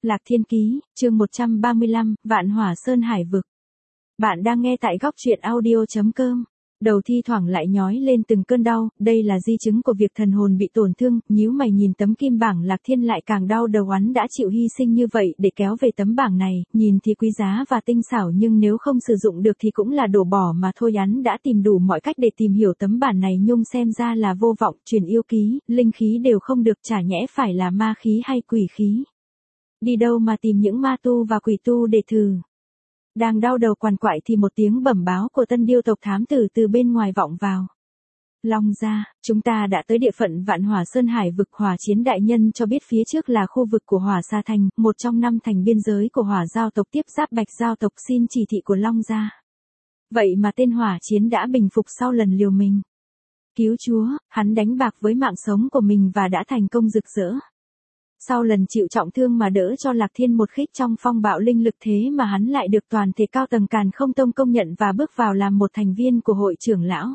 Lạc Thiên Ký, chương 135, Vạn Hỏa Sơn Hải Vực. Bạn đang nghe tại góc truyện audio.com. Đầu thi thoảng lại nhói lên từng cơn đau, đây là di chứng của việc thần hồn bị tổn thương, nhíu mày nhìn tấm kim bảng Lạc Thiên lại càng đau đầu. Hắn đã chịu hy sinh như vậy để kéo về tấm bảng này, nhìn thì quý giá và tinh xảo nhưng nếu không sử dụng được thì cũng là đổ bỏ mà thôi. Hắn đã tìm đủ mọi cách để tìm hiểu tấm bản này nhưng xem ra là vô vọng, truyền yêu ký, linh khí đều không được, chả nhẽ phải là ma khí hay quỷ khí. Đi đâu mà tìm những ma tu và quỷ tu để thử. Đang đau đầu quằn quại thì một tiếng bẩm báo của Tân Điêu tộc thám tử từ bên ngoài vọng vào. Long gia, chúng ta đã tới địa phận Vạn Hỏa Sơn Hải Vực. Hỏa Chiến đại nhân cho biết phía trước là khu vực của Hỏa Sa Thành, một trong 5 thành biên giới của Hỏa Giao tộc tiếp giáp Bạch Giao tộc, xin chỉ thị của Long gia. Vậy mà tên Hỏa Chiến đã bình phục sau lần liều mình cứu chúa, hắn đánh bạc với mạng sống của mình và đã thành công rực rỡ. Sau lần chịu trọng thương mà đỡ cho Lạc Thiên một khích trong phong bạo linh lực, thế mà hắn lại được toàn thể cao tầng Càn Không Tông công nhận và bước vào làm một thành viên của hội trưởng lão.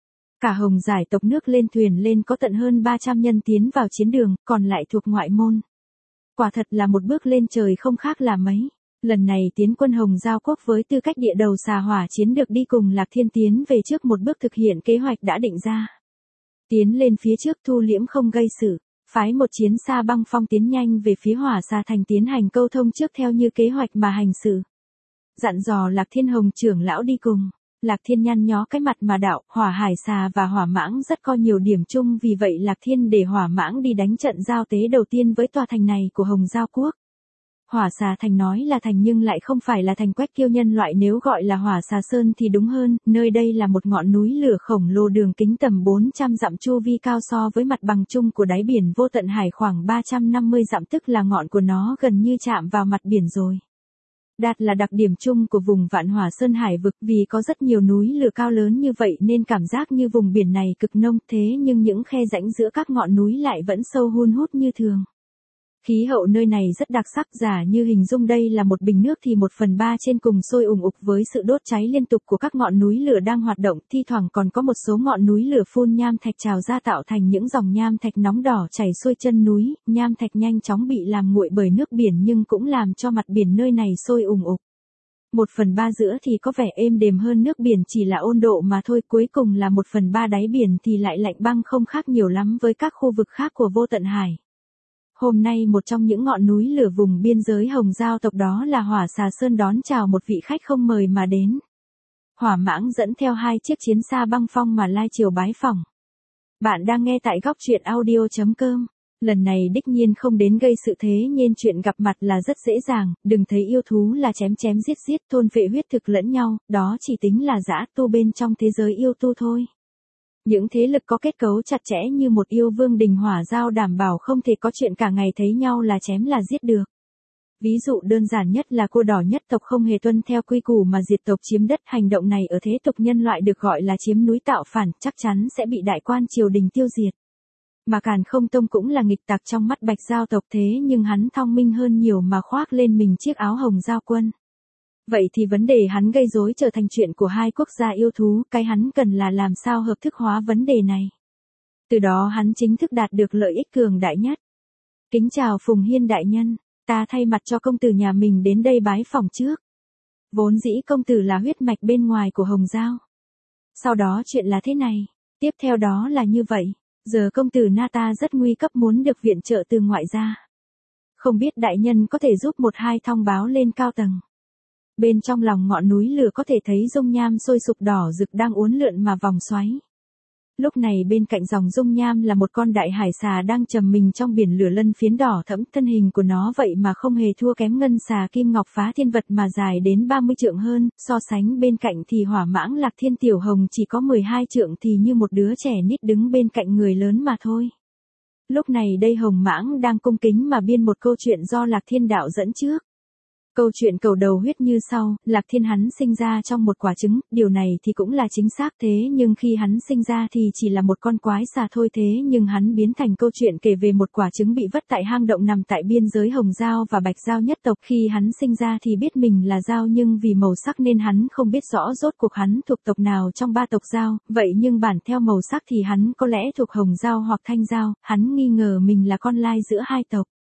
Cả Hồng Giải tộc nước lên thuyền lên có tận hơn 300 nhân tiến vào chiến đường, còn lại thuộc ngoại môn. Quả thật là một bước lên trời không khác là mấy. Lần này tiến quân Hồng Giao quốc với tư cách địa đầu xà Hỏa Chiến được đi cùng Lạc Thiên tiến về trước một bước thực hiện kế hoạch đã định ra. Tiến lên phía trước thu liễm không gây sự. Phái một chiến xa băng phong tiến nhanh về phía Hỏa Sa Thành tiến hành câu thông trước theo như kế hoạch mà hành sự. Dặn dò Lạc Thiên Hồng trưởng lão đi cùng. Lạc Thiên nhăn nhó cái mặt mà đạo, Hỏa Hải Xà và Hỏa Mãng rất có nhiều điểm chung, vì vậy Lạc Thiên để Hỏa Mãng đi đánh trận giao tế đầu tiên với tòa thành này của Hồng Giao quốc. Hỏa Sa Thành nói là thành nhưng lại không phải là thành quách kiêu nhân loại, nếu gọi là Hỏa Sa Sơn thì đúng hơn, nơi đây là một ngọn núi lửa khổng lồ đường kính tầm 400 dặm, chu vi cao so với mặt bằng chung của đáy biển vô tận hải khoảng 350 dặm, tức là ngọn của nó gần như chạm vào mặt biển rồi. Đạt là đặc điểm chung của vùng Vạn Hỏa Sơn Hải Vực, vì có rất nhiều núi lửa cao lớn như vậy nên cảm giác như vùng biển này cực nông, thế nhưng những khe rãnh giữa các ngọn núi lại vẫn sâu hun hút như thường. Khí hậu nơi này rất đặc sắc, giả như hình dung đây là một bình nước thì 1/3 trên cùng sôi ùn ục với sự đốt cháy liên tục của các ngọn núi lửa đang hoạt động, thi thoảng còn có một số ngọn núi lửa phun nham thạch trào ra tạo thành những dòng nham thạch nóng đỏ chảy xuôi chân núi, nham thạch nhanh chóng bị làm nguội bởi nước biển nhưng cũng làm cho mặt biển nơi này sôi ùn ục. 1/3 giữa thì có vẻ êm đềm hơn nước biển, chỉ là ôn độ mà thôi, cuối cùng là 1/3 đáy biển thì lại lạnh băng, không khác nhiều lắm với các khu vực khác của vô tận hải. Hôm nay một trong những ngọn núi lửa vùng biên giới Hồng Giao tộc đó là Hỏa Sa Sơn đón chào một vị khách không mời mà đến. Hỏa Mãng dẫn theo 2 chiếc chiến xa băng phong mà lai chiều bái phỏng. Bạn đang nghe tại góc truyện audio.com. Lần này đích nhiên không đến gây sự, thế nên chuyện gặp mặt là rất dễ dàng, đừng thấy yêu thú là chém chém giết giết thôn vệ huyết thực lẫn nhau, đó chỉ tính là dã tu bên trong thế giới yêu tu thôi. Những thế lực có kết cấu chặt chẽ như một yêu vương đình Hỏa Giao đảm bảo không thể có chuyện cả ngày thấy nhau là chém là giết được. Ví dụ đơn giản nhất là Cua Đỏ nhất tộc không hề tuân theo quy củ mà diệt tộc chiếm đất, hành động này ở thế tục nhân loại được gọi là chiếm núi tạo phản, chắc chắn sẽ bị đại quan triều đình tiêu diệt. Mà Càn Không Tông cũng là nghịch tặc trong mắt Bạch Giao tộc, thế nhưng hắn thông minh hơn nhiều mà khoác lên mình chiếc áo Hồng Giao quân. Vậy thì vấn đề hắn gây rối trở thành chuyện của 2 quốc gia yêu thú, cái hắn cần là làm sao hợp thức hóa vấn đề này. Từ đó hắn chính thức đạt được lợi ích cường đại nhất. Kính chào Phùng Hiên đại nhân, ta thay mặt cho công tử nhà mình đến đây bái phỏng trước. Vốn dĩ công tử là huyết mạch bên ngoài của Hồng Giao. Sau đó chuyện là thế này, tiếp theo đó là như vậy, giờ công tử na ta rất nguy cấp muốn được viện trợ từ ngoại gia. Không biết đại nhân có thể giúp 1-2 thông báo lên cao tầng. Bên trong lòng ngọn núi lửa có thể thấy dung nham sôi sục đỏ rực đang uốn lượn mà vòng xoáy. Lúc này bên cạnh dòng dung nham là một con đại hải xà đang trầm mình trong biển lửa lân phiến đỏ thẫm, thân hình của nó vậy mà không hề thua kém ngân xà kim ngọc phá thiên vật mà dài đến 30 trượng hơn, so sánh bên cạnh thì Hỏa Mãng Lạc Thiên tiểu hồng chỉ có 12 trượng thì như một đứa trẻ nít đứng bên cạnh người lớn mà thôi. Lúc này đây Hồng Mãng đang cung kính mà biên một câu chuyện do Lạc Thiên đạo dẫn trước. Câu chuyện cầu đầu huyết như sau, Lạc Thiên hắn sinh ra trong một quả trứng, điều này thì cũng là chính xác, thế nhưng khi hắn sinh ra thì chỉ là một con quái xà thôi, thế nhưng hắn biến thành câu chuyện kể về một quả trứng bị vất tại hang động nằm tại biên giới Hồng Giao và Bạch Giao nhất tộc. Khi hắn sinh ra thì biết mình là Giao nhưng vì màu sắc nên hắn không biết rõ rốt cuộc hắn thuộc tộc nào trong 3 tộc Giao, vậy nhưng bản theo màu sắc thì hắn có lẽ thuộc Hồng Giao hoặc Thanh Giao, hắn nghi ngờ mình là con lai giữa 2 tộc.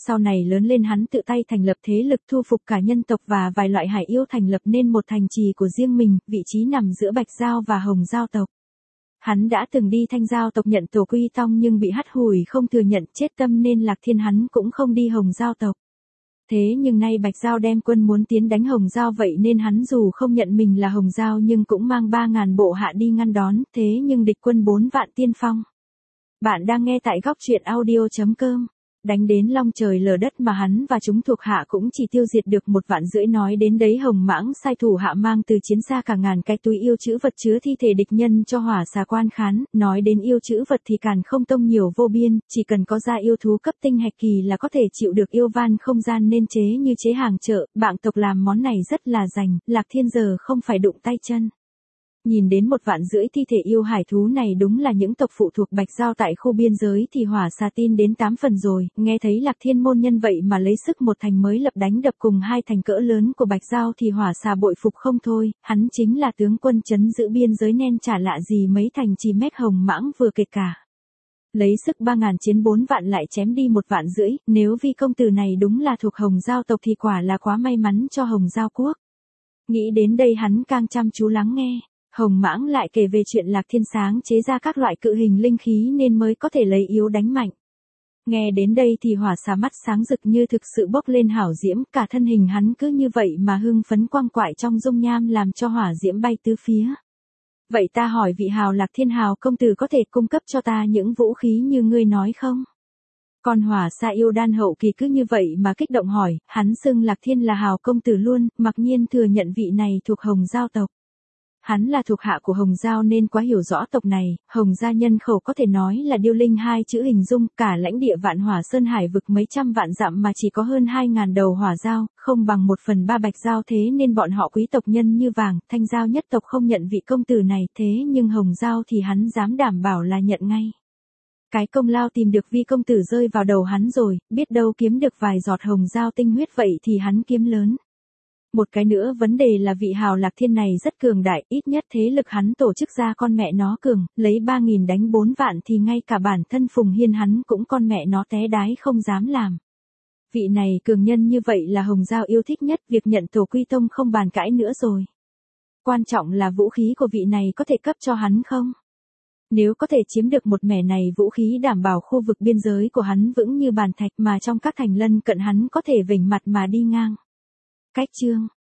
Sau này lớn lên hắn tự tay thành lập thế lực thu phục cả nhân tộc và vài loại hải yêu, thành lập nên một thành trì của riêng mình, vị trí nằm giữa Bạch Giao và Hồng Giao tộc. Hắn đã từng đi Thanh Giao tộc nhận tổ quy tông nhưng bị hắt hủi không thừa nhận, chết tâm nên Lạc Thiên hắn cũng không đi Hồng Giao tộc. Thế nhưng nay Bạch Giao đem quân muốn tiến đánh Hồng Giao, vậy nên hắn dù không nhận mình là Hồng Giao nhưng cũng mang 3.000 bộ hạ đi ngăn đón, thế nhưng địch quân 4 vạn tiên phong. Bạn đang nghe tại góc truyện audio.com. Đánh đến long trời lở đất mà hắn và chúng thuộc hạ cũng chỉ tiêu diệt được 1,5 vạn. Nói đến đấy Hồng Mãng sai thủ hạ mang từ chiến xa cả ngàn cái túi yêu chữ vật chứa thi thể địch nhân cho Hỏa Xà quan khán. Nói đến yêu chữ vật thì Càn Không Tông nhiều vô biên, chỉ cần có ra yêu thú cấp tinh hạch kỳ là có thể chịu được yêu van không gian nên chế như chế hàng chợ. Bạng tộc làm món này rất là rành, Lạc Thiên giờ không phải đụng tay chân. Nhìn đến 1,5 vạn thi thể yêu hải thú này đúng là những tộc phụ thuộc Bạch Giao tại khu biên giới thì Hỏa Xà tin đến 8 phần rồi, nghe thấy Lạc Thiên môn nhân vậy mà lấy sức một thành mới lập đánh đập cùng 2 thành cỡ lớn của Bạch Giao thì Hỏa Xà bội phục không thôi, hắn chính là tướng quân trấn giữ biên giới nên chả lạ gì mấy thành trì mét Hồng Mãng vừa kệt cả. Lấy sức 3.000 chiến 4 vạn lại chém đi 1,5 vạn, nếu Vi công tử này đúng là thuộc Hồng Giao tộc thì quả là quá may mắn cho Hồng Giao quốc. Nghĩ đến đây hắn càng chăm chú lắng nghe. Hồng Mãng lại kể về chuyện Lạc Thiên sáng chế ra các loại cự hình linh khí nên mới có thể lấy yếu đánh mạnh. Nghe đến đây thì Hỏa Xà mắt sáng rực như thực sự bốc lên hảo diễm, cả thân hình hắn cứ như vậy mà hưng phấn quang quại trong dung nham làm cho hỏa diễm bay tứ phía. Vậy ta hỏi vị hào Lạc Thiên hào công tử có thể cung cấp cho ta những vũ khí như ngươi nói không? Còn Hỏa Xà yêu đan hậu kỳ cứ như vậy mà kích động hỏi, hắn xưng Lạc Thiên là hào công tử luôn, mặc nhiên thừa nhận vị này thuộc Hồng Giao tộc. Hắn là thuộc hạ của Hồng Giao nên quá hiểu rõ tộc này, Hồng gia nhân khẩu có thể nói là điêu linh 2 chữ hình dung, cả lãnh địa Vạn Hỏa Sơn Hải vực mấy trăm vạn dặm mà chỉ có hơn 2.000 đầu hỏa giao, không bằng 1/3 Bạch Giao, thế nên bọn họ quý tộc nhân như vàng, Thanh Giao nhất tộc không nhận vị công tử này, thế nhưng Hồng Giao thì hắn dám đảm bảo là nhận ngay. Cái công lao tìm được Vi công tử rơi vào đầu hắn rồi, biết đâu kiếm được vài giọt Hồng Giao tinh huyết vậy thì hắn kiếm lớn. Một cái nữa vấn đề là vị hào Lạc Thiên này rất cường đại, ít nhất thế lực hắn tổ chức ra con mẹ nó cường, lấy 3.000 đánh 4 vạn thì ngay cả bản thân Phùng Hiên hắn cũng con mẹ nó té đái không dám làm. Vị này cường nhân như vậy là Hồng Giao yêu thích nhất, việc nhận tổ quy tông không bàn cãi nữa rồi. Quan trọng là vũ khí của vị này có thể cấp cho hắn không? Nếu có thể chiếm được một mẻ này vũ khí đảm bảo khu vực biên giới của hắn vững như bàn thạch mà trong các thành lân cận hắn có thể vểnh mặt mà đi ngang. Cách chương